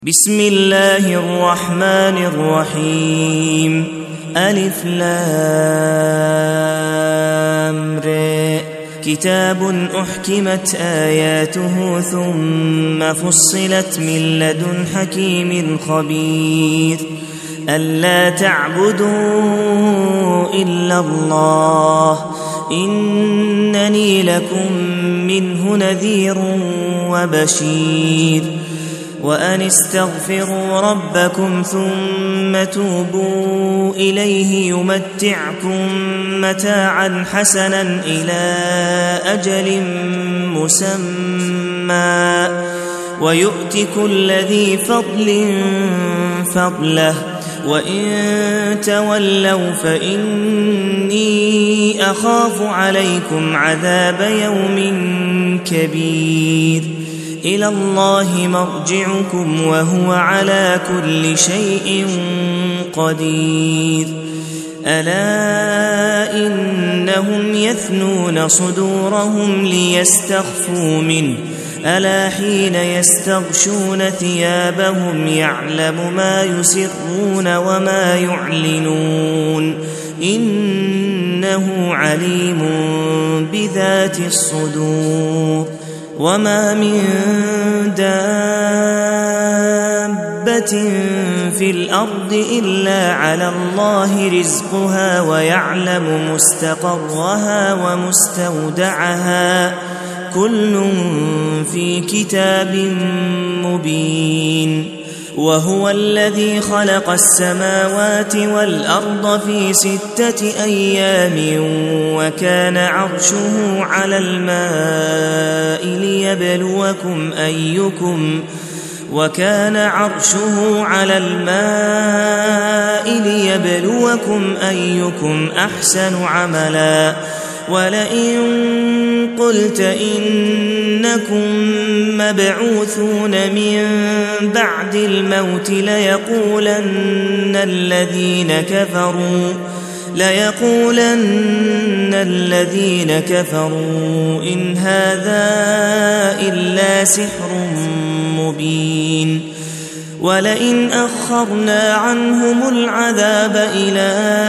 بسم الله الرحمن الرحيم ألف لام ر كتاب أحكمت آياته ثم فصلت من لدن حكيم خبير ألا تعبدوا إلا الله إنني لكم منه نذير وبشير وأن استغفروا ربكم ثم توبوا إليه يمتعكم متاعا حسنا إلى أجل مسمى ويؤت كل ذي فضل فضله وإن تولوا فإني أخاف عليكم عذاب يوم كبير إلى الله مرجعكم وهو على كل شيء قدير ألا إنهم يثنون صدورهم ليستخفوا منه ألا حين يستغشون ثيابهم يعلم ما يسرون وما يعلنون إنه عليم بذات الصدور وما من دابة في الأرض إلا على الله رزقها ويعلم مستقرها ومستودعها كل في كتاب مبين وهو الذي خلق السماوات والأرض في 6 أيام وكان عرشه على الماء ليبلوكم أيكم أحسن عملا ولئن قلت إنكم مبعوثون من بعد الموت ليقولن الذين كفروا إن هذا إلا سحر مبين ولئن أخرنا عنهم العذاب إلى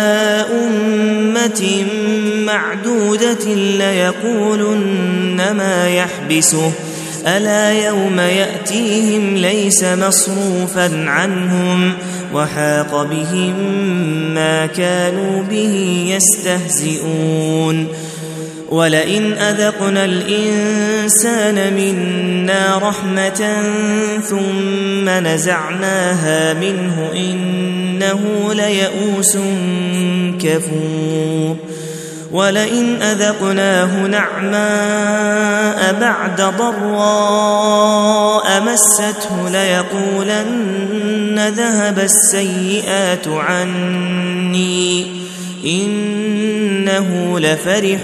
أمة معدودة ليقولن ما يحبسه ألا يوم يأتيهم ليس مصروفا عنهم وحاق بهم ما كانوا به يستهزئون ولئن أذقنا الإنسان منا رحمة ثم نزعناها منه إنه ليئوس كفور ولئن أذقناه نعماء بعد ضراء مسته ليقولن ذهب السيئات عني إنه لفرح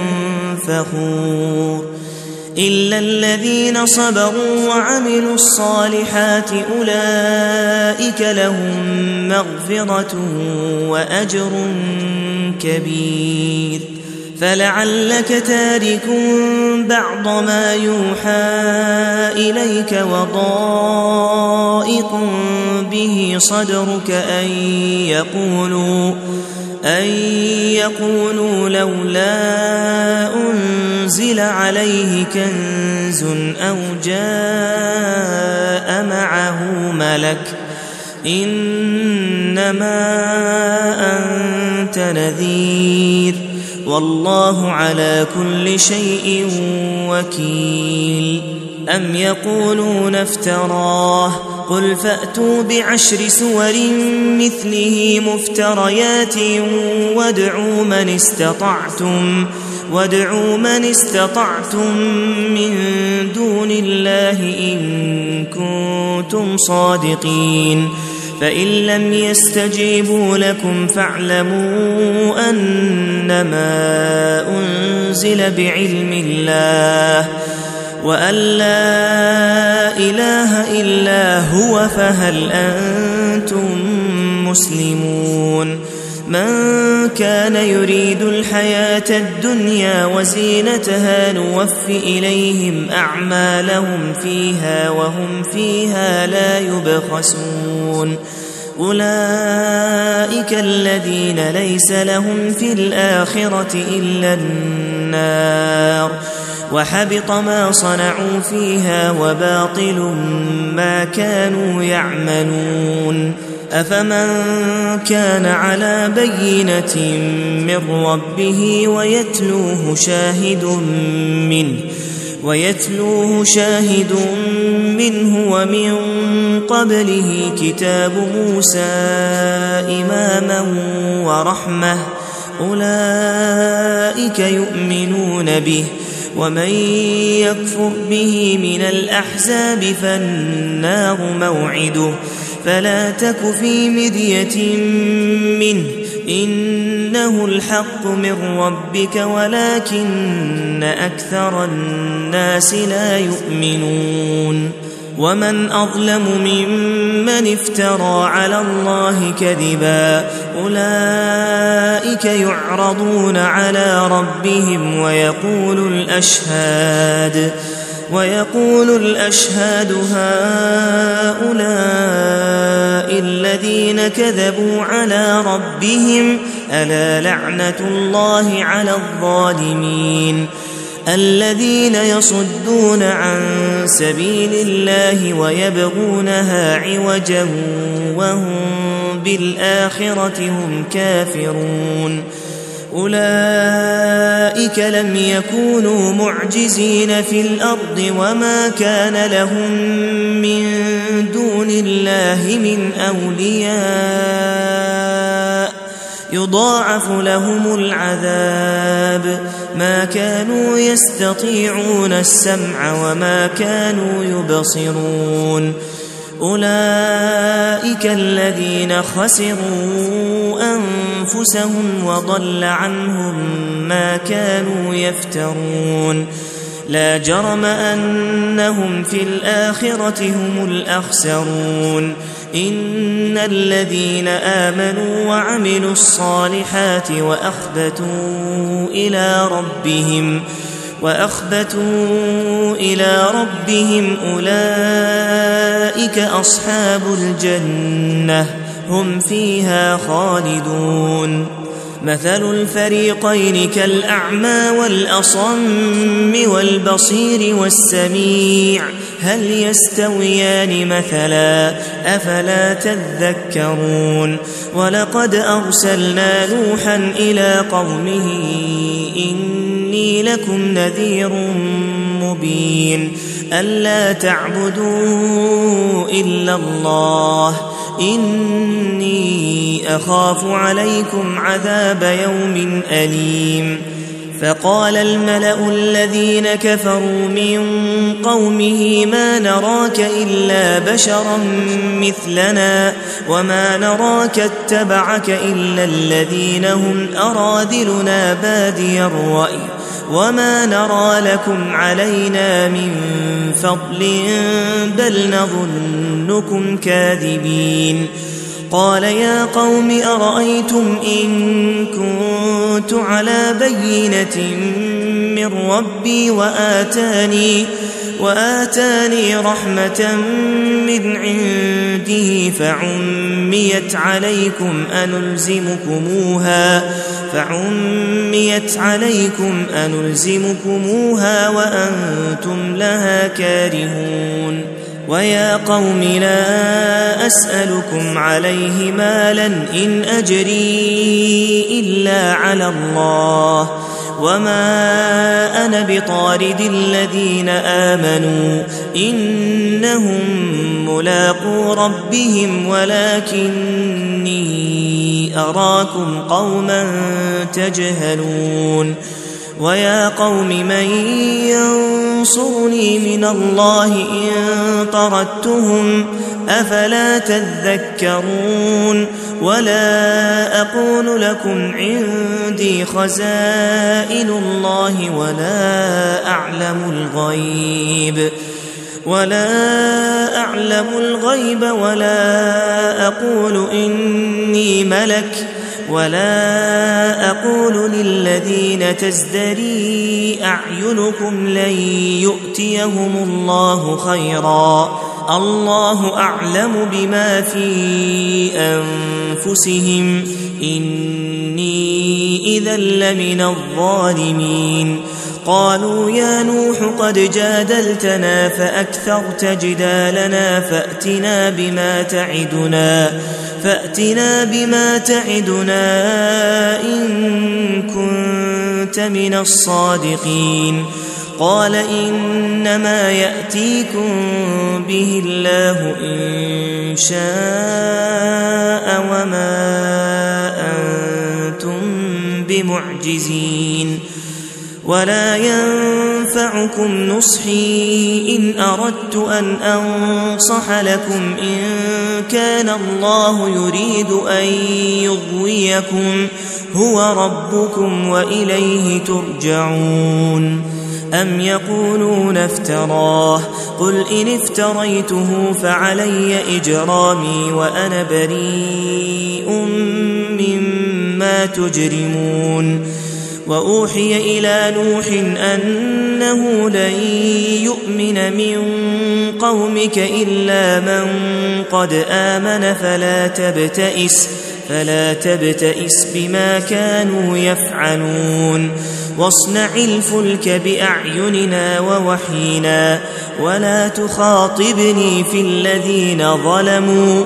فخور إلا الذين صبروا وعملوا الصالحات أولئك لهم مغفرة وأجر كبير فلعلك تارك بعض ما يوحى إليك وضائق به صدرك أن يقولوا لولا أنزل عليه كنز أو جاء معه ملك إنما أنت نذير والله على كل شيء وكيل أم يقولون افتراه قل فأتوا ب10 سور مثله مفتريات وادعوا من استطعتم من دون الله إن كنتم صادقين فإن لم يستجيبوا لكم فاعلموا أنما أنزل بعلم الله وأن لا إله إلا هو فهل أنتم مسلمون من كان يريد الحياة الدنيا وزينتها نوف إليهم أعمالهم فيها وهم فيها لا يبخسون أولئك الذين ليس لهم في الآخرة إلا النار وحبط ما صنعوا فيها وباطل ما كانوا يعملون أفمن كان على بينة من ربه ويتلوه شاهد منه ومن قبله كتاب موسى إماما ورحمة أولئك يؤمنون به ومن يكفر به من الأحزاب فالنار موعده فلا تك في مرية منه إنه الحق من ربك ولكن أكثر الناس لا يؤمنون ومن أظلم ممن افترى على الله كذبا أولئك يعرضون على ربهم ويقول الأشهاد هؤلاء الذين كذبوا على ربهم ألا لعنة الله على الظالمين الذين يصدون عن سبيل الله ويبغونها عوجا وهم بالآخرة هم كافرون أولئك لم يكونوا معجزين في الأرض وما كان لهم من دون الله من أولياء يضاعف لهم العذاب ما كانوا يستطيعون السمع وما كانوا يبصرون أولئك الذين خسروا أنفسهم وضل عنهم ما كانوا يفترون لا جرم أنهم في الآخرة هم الأخسرون إن الذين آمنوا وعملوا الصالحات وأخبتوا إلى ربهم أولئك أصحاب الجنة هم فيها خالدون مثل الفريقين كالأعمى والأصم والبصير والسميع هل يستويان مثلا أفلا تذكرون ولقد أرسلنا نوحا إلى قومه إني لكم نذير مبين ألا تعبدوا إلا الله إني أخاف عليكم عذاب يوم أليم فقال الملأ الذين كفروا من قومه ما نراك إلا بشرا مثلنا وما نراك اتبعك إلا الذين هم أراذلنا بادي الرأي وما نرى لكم علينا من فضل بل نظنكم كاذبين قال يا قوم أرأيتم إن كنت على بينة من ربي وآتاني رحمة من عنده فعميت عليكم أنلزمكموها وأنتم لها كارهون ويا قوم لا أسألكم عليه مالا إن أجري إلا على الله وما أنا بطارد الذين آمنوا إنهم ملاقو ربهم ولكني أراكم قوما تجهلون ويا قوم من ينصرني من الله إن طردتهم أفلا تذكرون ولا أقول لكم عندي خزائن الله ولا أعلم الغيب ولا أقول إني ملك ولا أقول للذين تزدري أعينكم لن يؤتيهم الله خيرا، الله أعلم بما في أنفسهم، إني إذا لمن الظالمين. قالوا يا نوح قد جادلتنا فأكثرت جدالنا فأتنا بما تعدنا إن كنت من الصادقين. قال إنما يأتيكم به الله إن شاء وما أنتم بمعجزين. ولا ينفعكم نصحي إن أردت أن أنصح لكم إن كان الله يريد أن يغويكم هو ربكم وإليه ترجعون. أم يقولون افتراه، قل إن افتريته فعلي إجرامي وأنا بريء مما تجرمون. وأوحي إلى نوح أنه لن يؤمن من قومك إلا من قد آمن فلا تبتئس بما كانوا يفعلون. واصنع الفلك بأعيننا ووحينا ولا تخاطبني في الذين ظلموا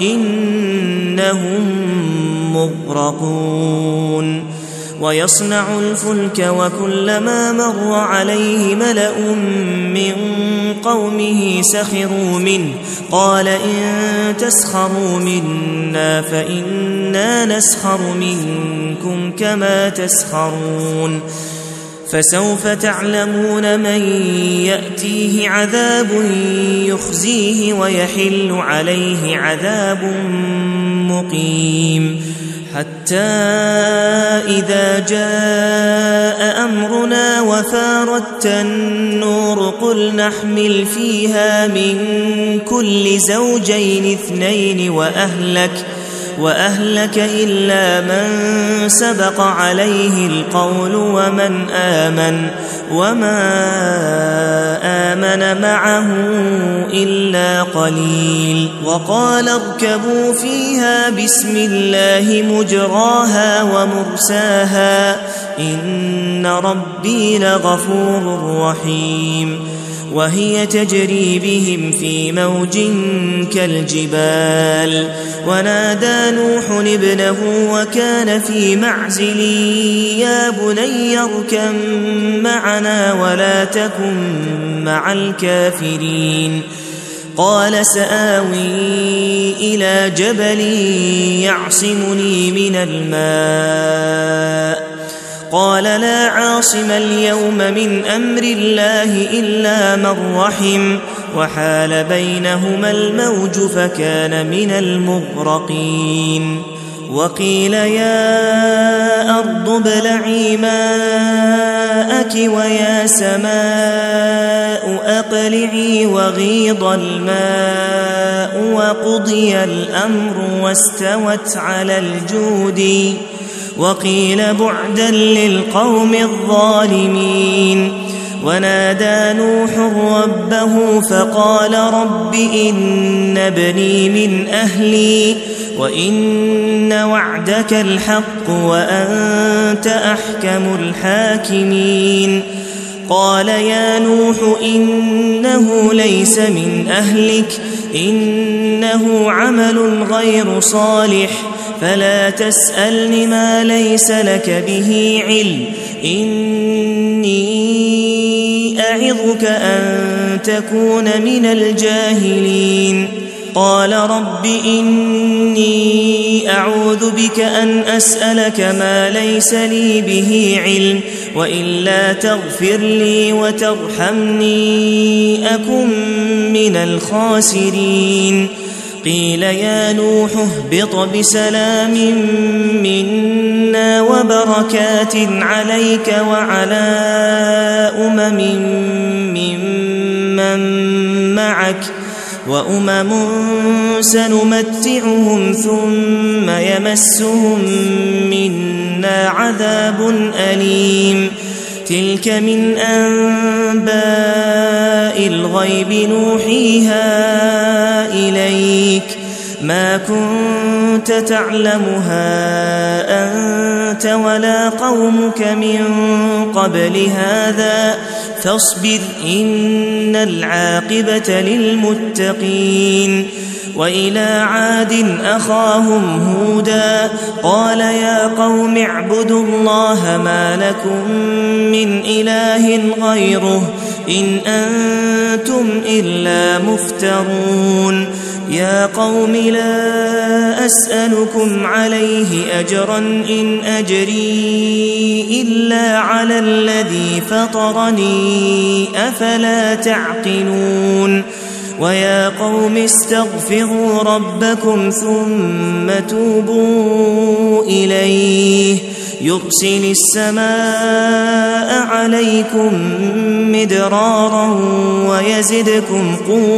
إنهم مغرقون. ويصنع الفلك وكلما مر عليه ملأ من قومه سخروا منه قال إن تسخروا منا فإنا نسخر منكم كما تسخرون. فسوف تعلمون من يأتيه عذاب يخزيه ويحل عليه عذاب مقيم. حتى إذا جاء أمرنا وفارت النور قل نحمل فيها من كل زوجين اثنين وأهلك إلا من سبق عليه القول وما آمن معه إلا قليل. وقال اركبوا فيها بسم الله مجراها ومرساها إن ربي لغفور رحيم. وهي تجري بهم في موج كالجبال. ونادى نوح ابنه وكان في معزل يا بني اركب معنا ولا تكن مع الكافرين. قال سآوي إلى جبل يعصمني من الماء. قال لا عاصم اليوم من أمر الله إلا من رحم وحال بينهما الموج فكان من المغرقين. وقيل يا أرض ابلعي ماءك ويا سماء أقلعي وغيض الماء وقضي الأمر واستوت على الجود. وقيل بعدا للقوم الظالمين. ونادى نوح ربه فقال رب إن ابني من أهلي وإن وعدك الحق وأنت أحكم الحاكمين. قال يا نوح إنه ليس من أهلك إنه عمل غير صالح فلا تسألني ما ليس لك به علم إني أعظك أن تكون من الجاهلين. قال رب إني أعوذ بك أن أسألك ما ليس لي به علم وإلا تغفر لي وترحمني أكن من الخاسرين. قيل يا نوح اهبط بسلام منا وبركات عليك وعلى وأمم سنمتعهم ثم يمسهم منا عذاب أليم تلك من أنباء الغيب نوحيها إليك ما كنت تعلمها أنت ولا قومك من قبل هذا فاصبر إن العاقبة للمتقين وإلى عاد أخاهم هودا قال يا قوم اعبدوا الله ما لكم من إله غيره إن أنتم إلا مفترون يا قوم لا أسألكم عليه أجرا إن أجري إلا على الذي فطرني أفلا تعقلون ويا قوم استغفروا ربكم ثم توبوا إليه يرسل السماء عليكم مدرارا ويزدكم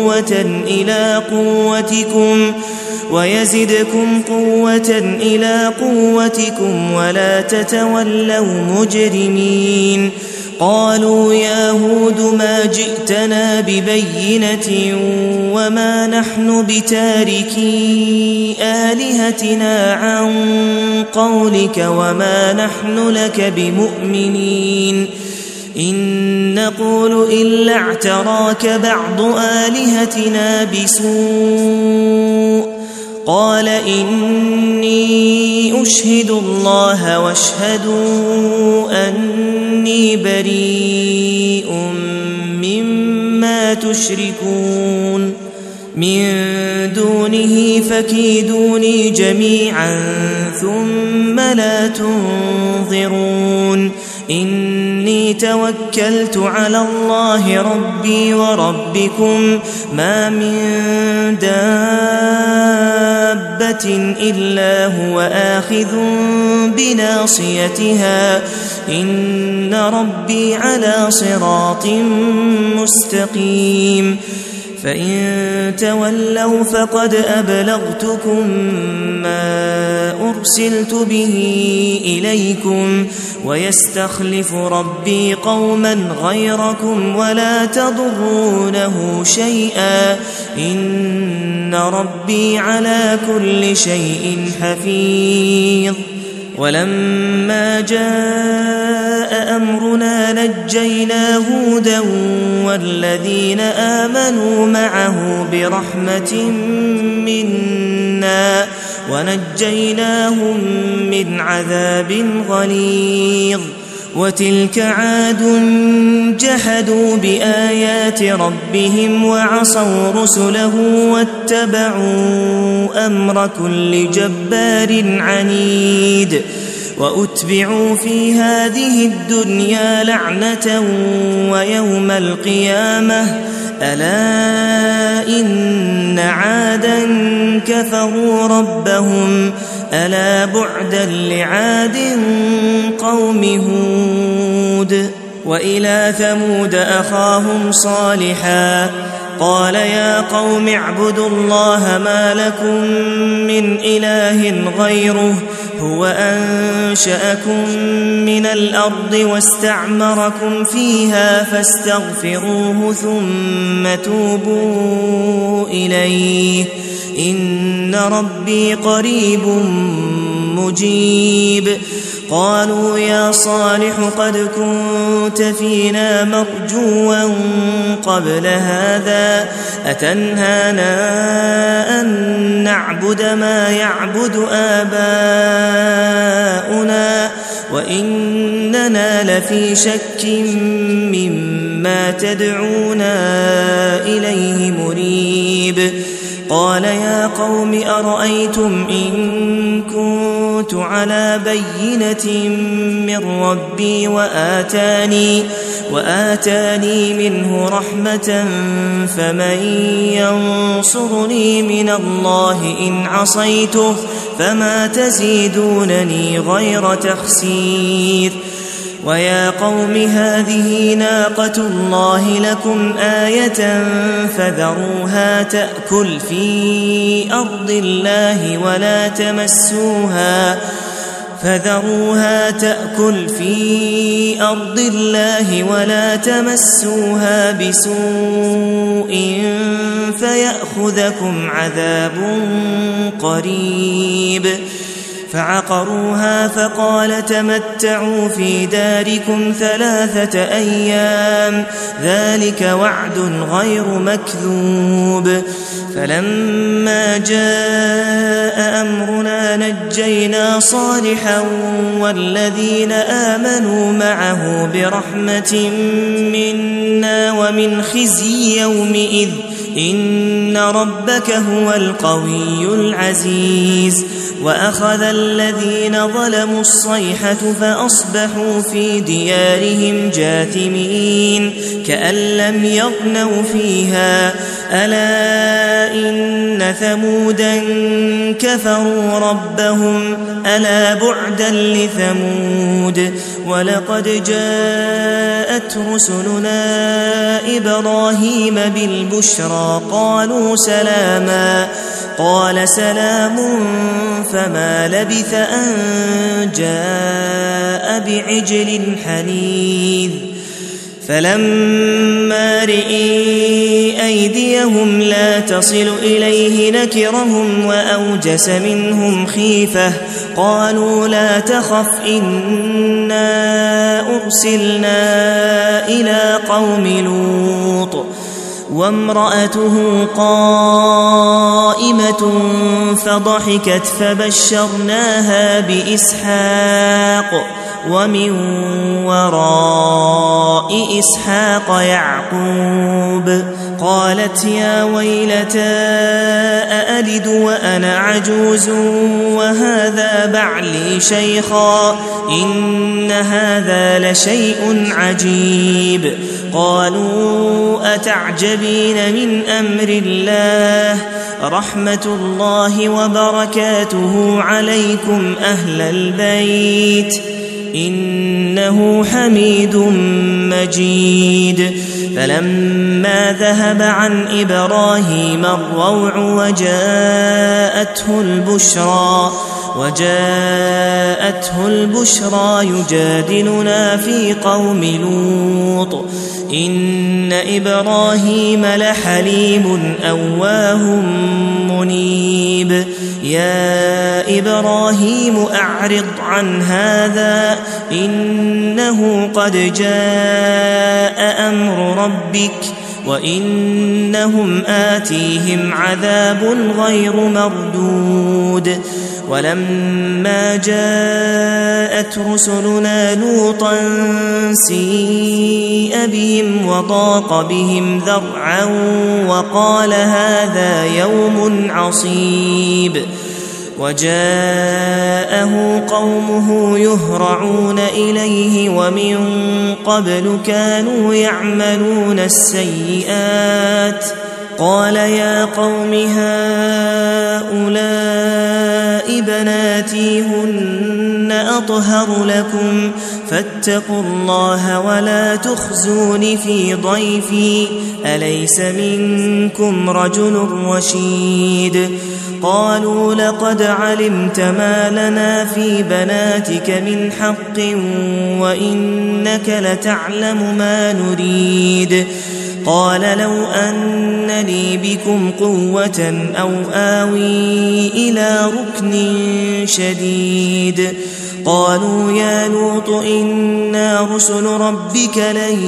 قوة إلى قوتكم ولا تتولوا مجرمين قالوا يا هود ما جئتنا ببينة وما نحن بتاركي آلهتنا عن قولك وما نحن لك بمؤمنين إن نقول إلا اعتراك بعض آلهتنا بسوء قال إني أشهد الله واشهدوا أني بريء مما تشركون من دونه فكيدوني جميعا ثم لا تنظرون إني توكلت على الله ربي وربكم ما من دابة إلا هو آخذ بناصيتها إن ربي على صراط مستقيم فإن تولوا فقد أبلغتكم ما أرسلت به إليكم ويستخلف ربي قوما غيركم ولا تضرونه شيئا إن ربي على كل شيء حفيظ ولما جاء أمرنا نجينا هودا والذين آمنوا معه برحمة منا ونجيناهم من عذاب غليظ وتلك عاد جحدوا بآيات ربهم وعصوا رسله واتبعوا أمر كل جبار عنيد وأتبعوا في هذه الدنيا لعنة ويوم القيامة ألا إن عادا كفروا ربهم ألا بعدا لعاد قوم هود وإلى ثمود أخاهم صالحا قال يا قوم اعبدوا الله ما لكم من إله غيره هو أنشأكم من الأرض واستعمركم فيها فاستغفروه ثم توبوا إليه إن ربي قريب مجيب قالوا يا صالح قد كنت فينا مرجوا قبل هذا أتنهانا أن نعبد ما يعبد آباؤنا وإننا لفي شك مما تدعونا إليه مريب قال يا قوم أرأيتم إن كنت على بينة من ربي وآتاني منه رحمة فمن ينصرني من الله إن عصيته فما تزيدونني غير تخسير ويا قوم هذه ناقة الله لكم آية فذروها تأكل في أرض الله ولا تمسوها بسوء فيأخذكم عذاب قريب. فعقروها فقال تمتعوا في داركم 3 أيام ذلك وعد غير مكذوب. فلما جاء أمرنا نجينا صالحا والذين آمنوا معه برحمة منا ومن خزي يومئذ إن ربك هو القوي العزيز. وأخذ الذين ظلموا الصيحة فأصبحوا في ديارهم جاثمين كأن لم يغنوا فيها ألا إن ثمودا كفروا ربهم ألا بعدا لثمود. ولقد جاءت رسلنا إبراهيم بالبشرى قالوا سلاما قال سلام فما لبث أن جاء بعجل حنيذ. فلما رئي أيديهم لا تصل إليه نكرهم وأوجس منهم خيفة قالوا لا تخف إنا أرسلنا إلى قوم لوط وامرأته قائمة فضحكت فبشرناها بإسحاق ومن وراء إسحاق يعقوب. قالت يا ويلتى أألد وأنا عجوز وهذا بعلي شيخا إن هذا لشيء عجيب. قالوا أتعجبين من أمر الله رحمة الله وبركاته عليكم أهل البيت إنه حميد مجيد. فلما ذهب عن إبراهيم الروع وجاءته البشرى يجادلنا في قوم لوط إن إبراهيم لحليم أواه منيب. يا إبراهيم أعرض عن هذا إنه قد جاء أمر ربك وإنهم آتيهم عذاب غير مردود. ولما جاءت رسلنا لوطا سيء بهم وضاق بهم ذرعا وقال هذا يوم عصيب. وجاءه قومه يهرعون إليه ومن قبل كانوا يعملون السيئات قال يا قوم هؤلاء بناتي هن أطهر لكم فاتقوا الله ولا تخزون في ضيفي أليس منكم رجل رشيد. قالوا لقد علمت ما لنا في بناتك من حق وإنك لتعلم ما نريد. قال لو أن لي بكم قوة أو آوي إلى ركن شديد. قالوا يا لوط إنا رسل ربك لن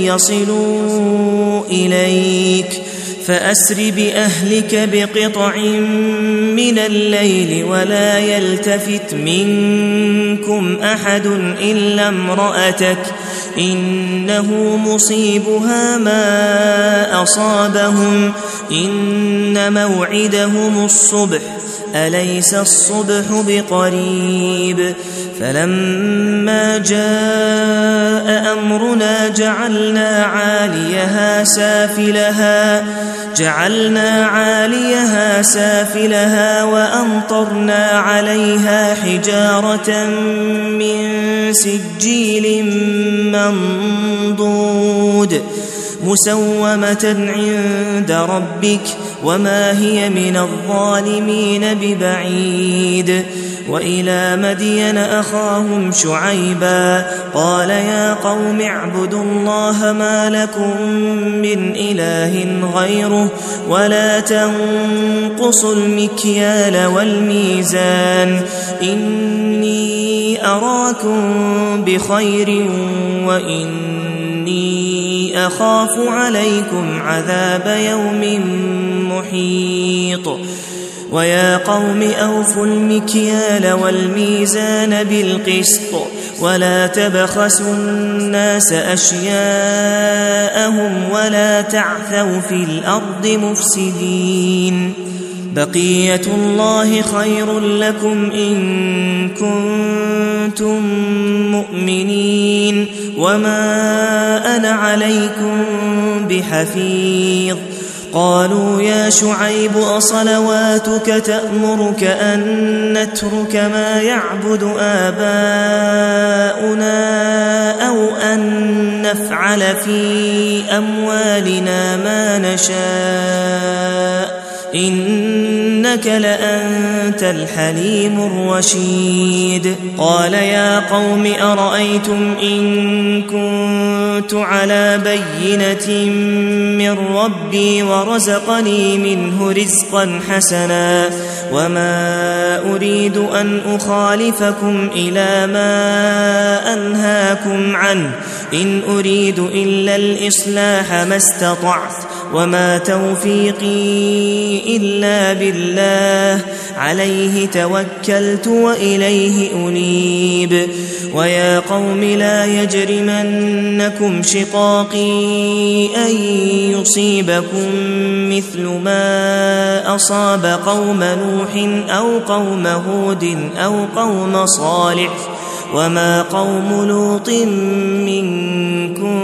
يصلوا إليك فأسر بأهلك بقطع من الليل ولا يلتفت منكم أحد إلا امرأتك إنه مصيبها ما أصابهم إن موعدهم الصبح أليس الصبح بقريب فلما جاء أمرنا جعلنا عاليها سافلها وأمطرنا عليها حجارة من سجيل منضود مسومة عند ربك وما هي من الظالمين ببعيد وإلى مدين أخاهم شعيبا قال يا قوم اعبدوا الله ما لكم من إله غيره ولا تنقصوا المكيال والميزان إني أراكم بخير وإني أخاف عليكم عذاب يوم محيط ويا قوم أوفوا المكيال والميزان بالقسط ولا تبخسوا الناس أشياءهم ولا تعثوا في الأرض مفسدين بقية الله خير لكم إن كنتم مؤمنين وما أنا عليكم بحفيظ قالوا يا شعيب أصلواتك تأمرك أن نترك ما يعبد آباؤنا أو أن نفعل في أموالنا ما نشاء إنك لأنت الحليم الرشيد قال يا قوم أرأيتم إن كنت على بينة من ربي ورزقني منه رزقا حسنا وما أريد أن أخالفكم إلى ما أنهاكم عنه إن أريد إلا الإصلاح ما استطعت وما توفيقي إلا بالله عليه توكلت وإليه أنيب ويا قوم لا يجرمنكم شقاقي أن يصيبكم مثل ما أصاب قوم نوح أو قوم هود أو قوم صالح وما قوم لوط منكم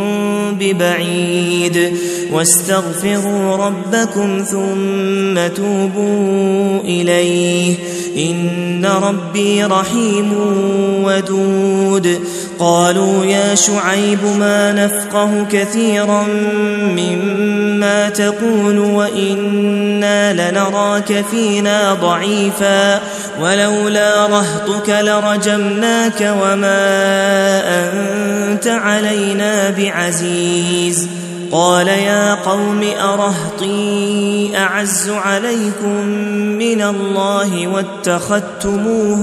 ببعيد واستغفروا ربكم ثم توبوا إليه إن ربي رحيم ودود قالوا يا شعيب ما نفقه كثيرا مما تقول وإنا لنراك فينا ضعيفا ولولا رهطك لرجمناك وما أنت علينا بعزيز قال يا قوم أرهطي أعز عليكم من الله واتخذتموه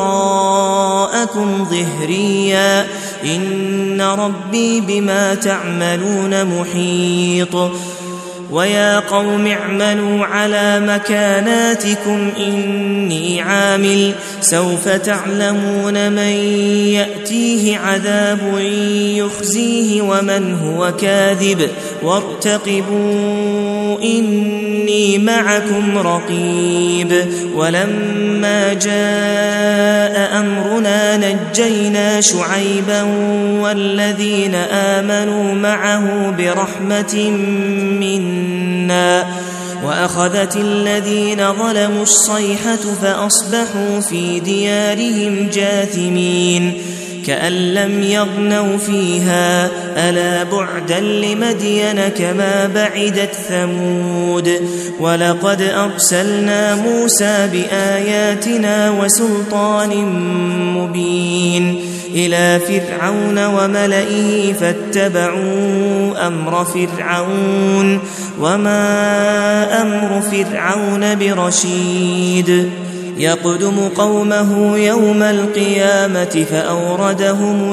وراءكم ظهريا إن ربي بما تعملون محيط ويا قوم اعملوا على مكاناتكم إني عامل سوف تعلمون من يأتيه عذاب يخزيه ومن هو كاذب وارتقبوا إني معكم رقيب ولما جاء أمرنا نجينا شعيبا والذين آمنوا معه برحمة منا وأخذت الذين ظلموا الصيحة فأصبحوا في ديارهم جاثمين كأن لم يغنوا فيها ألا بعدا لمدين كما بعدت ثمود ولقد أرسلنا موسى بآياتنا وسلطان مبين إلى فرعون وملئه فاتبعوا أمر فرعون وما أمر فرعون برشيد يقدم قومه يوم القيامة فأوردهم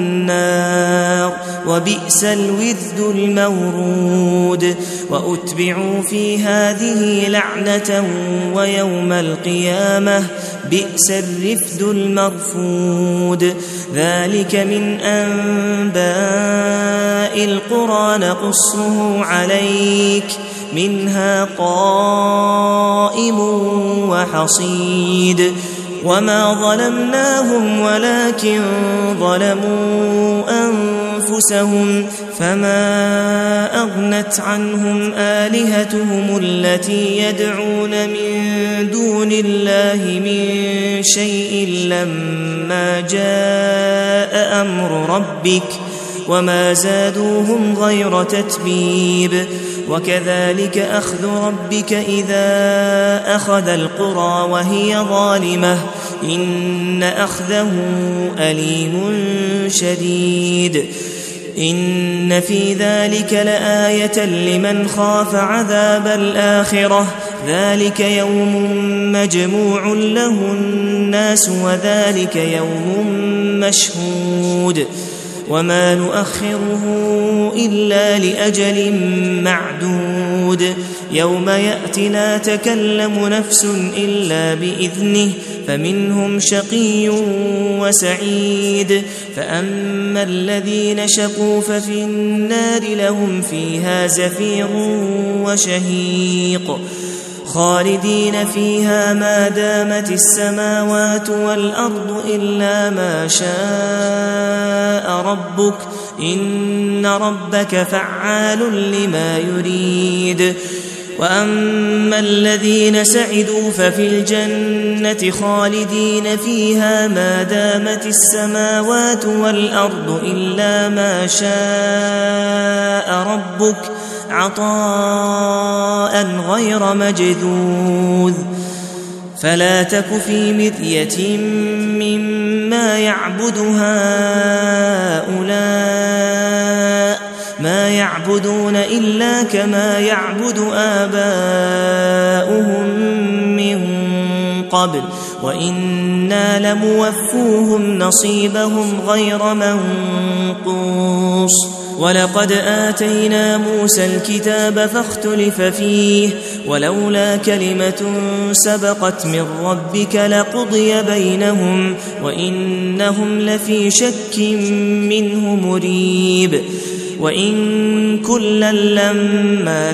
النار وبئس الوذد المورود وأتبعوا في هذه لعنة ويوم القيامة بئس الرفد المرفود ذلك من أنباء القرى نقصه عليك منها قائم وحصيد وما ظلمناهم ولكن ظلموا أنفسهم فما أغنت عنهم آلهتهم التي يدعون من دون الله من شيء لما جاء أمر ربك وما زادوهم غير تتبيب وكذلك أخذ ربك إذا أخذ القرى وهي ظالمة إن أخذه أليم شديد إن في ذلك لآية لمن خاف عذاب الآخرة ذلك يوم مجموع له الناس وذلك يوم مشهود وما نؤخره إلا لأجل معدود يوم يأتي لا تكلم نفس إلا بإذنه فمنهم شقي وسعيد فأما الذين شقوا ففي النار لهم فيها زفير وشهيق خالدين فيها ما دامت السماوات والأرض إلا ما شاء ربك إن ربك فعال لما يريد وأما الذين سعدوا ففي الجنة خالدين فيها ما دامت السماوات والأرض إلا ما شاء ربك عطاء غير مجذوذ فلا تك في مرية مما يعبد هؤلاء ما يعبدون إلا كما يعبد آباؤهم من قبل وإنا لموفوهم نصيبهم غير منقوص ولقد آتينا موسى الكتاب فاختلف فيه ولولا كلمة سبقت من ربك لقضي بينهم وإنهم لفي شك منه مريب وإن كلا لما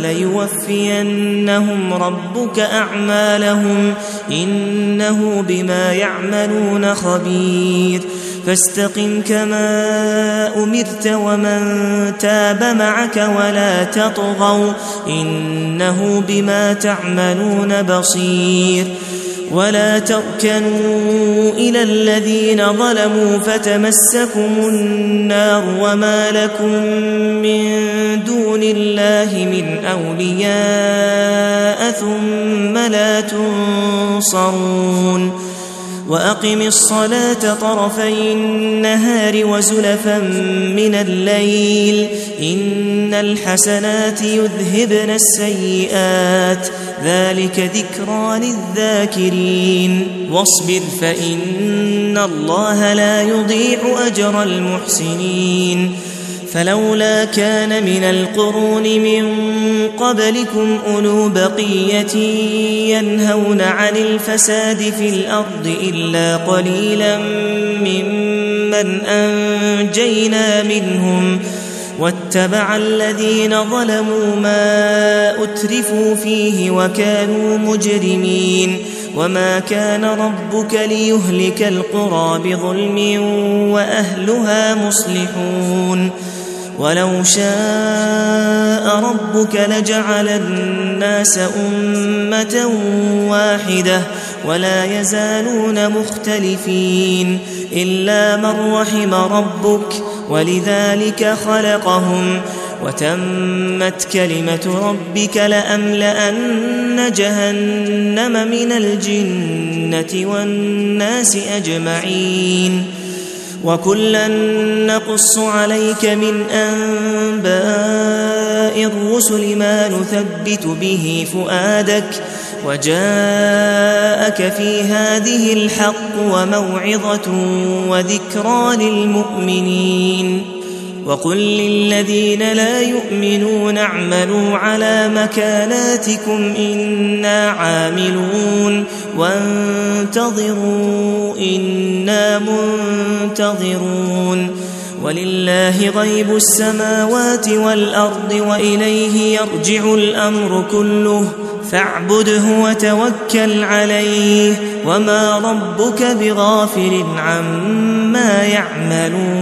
ليوفينهم ربك أعمالهم إنه بما يعملون خبير فاستقم كما أمرت ومن تاب معك ولا تطغوا إنه بما تعملون بصير ولا تركنوا إلى الذين ظلموا فتمسكم النار وما لكم من دون الله من أولياء ثم لا تنصرون وأقم الصلاة طرفي النهار وزلفا من الليل إن الحسنات يذهبن السيئات ذلك ذكرى للذاكرين واصبر فإن الله لا يضيع أجر المحسنين فلولا كان من القرون من قبلكم أولو بقية ينهون عن الفساد في الأرض إلا قليلا ممن أنجينا منهم واتبع الذين ظلموا ما أترفوا فيه وكانوا مجرمين وما كان ربك ليهلك القرى بظلم وأهلها مصلحون ولو شاء ربك لجعل الناس أمة واحدة ولا يزالون مختلفين إلا من رحم ربك ولذلك خلقهم وتمت كلمة ربك لأملأن جهنم من الجنة والناس أجمعين وكلا نقص عليك من أنباء الرسل ما نثبت به فؤادك وجاءك في هذه الحق وموعظة وذكرى للمؤمنين وقل للذين لا يؤمنون اعملوا على مكاناتكم إنا عاملون وانتظروا إنا منتظرون ولله غيب السماوات والأرض وإليه يرجع الأمر كله فاعبده وتوكل عليه وما ربك بغافل عما يعملون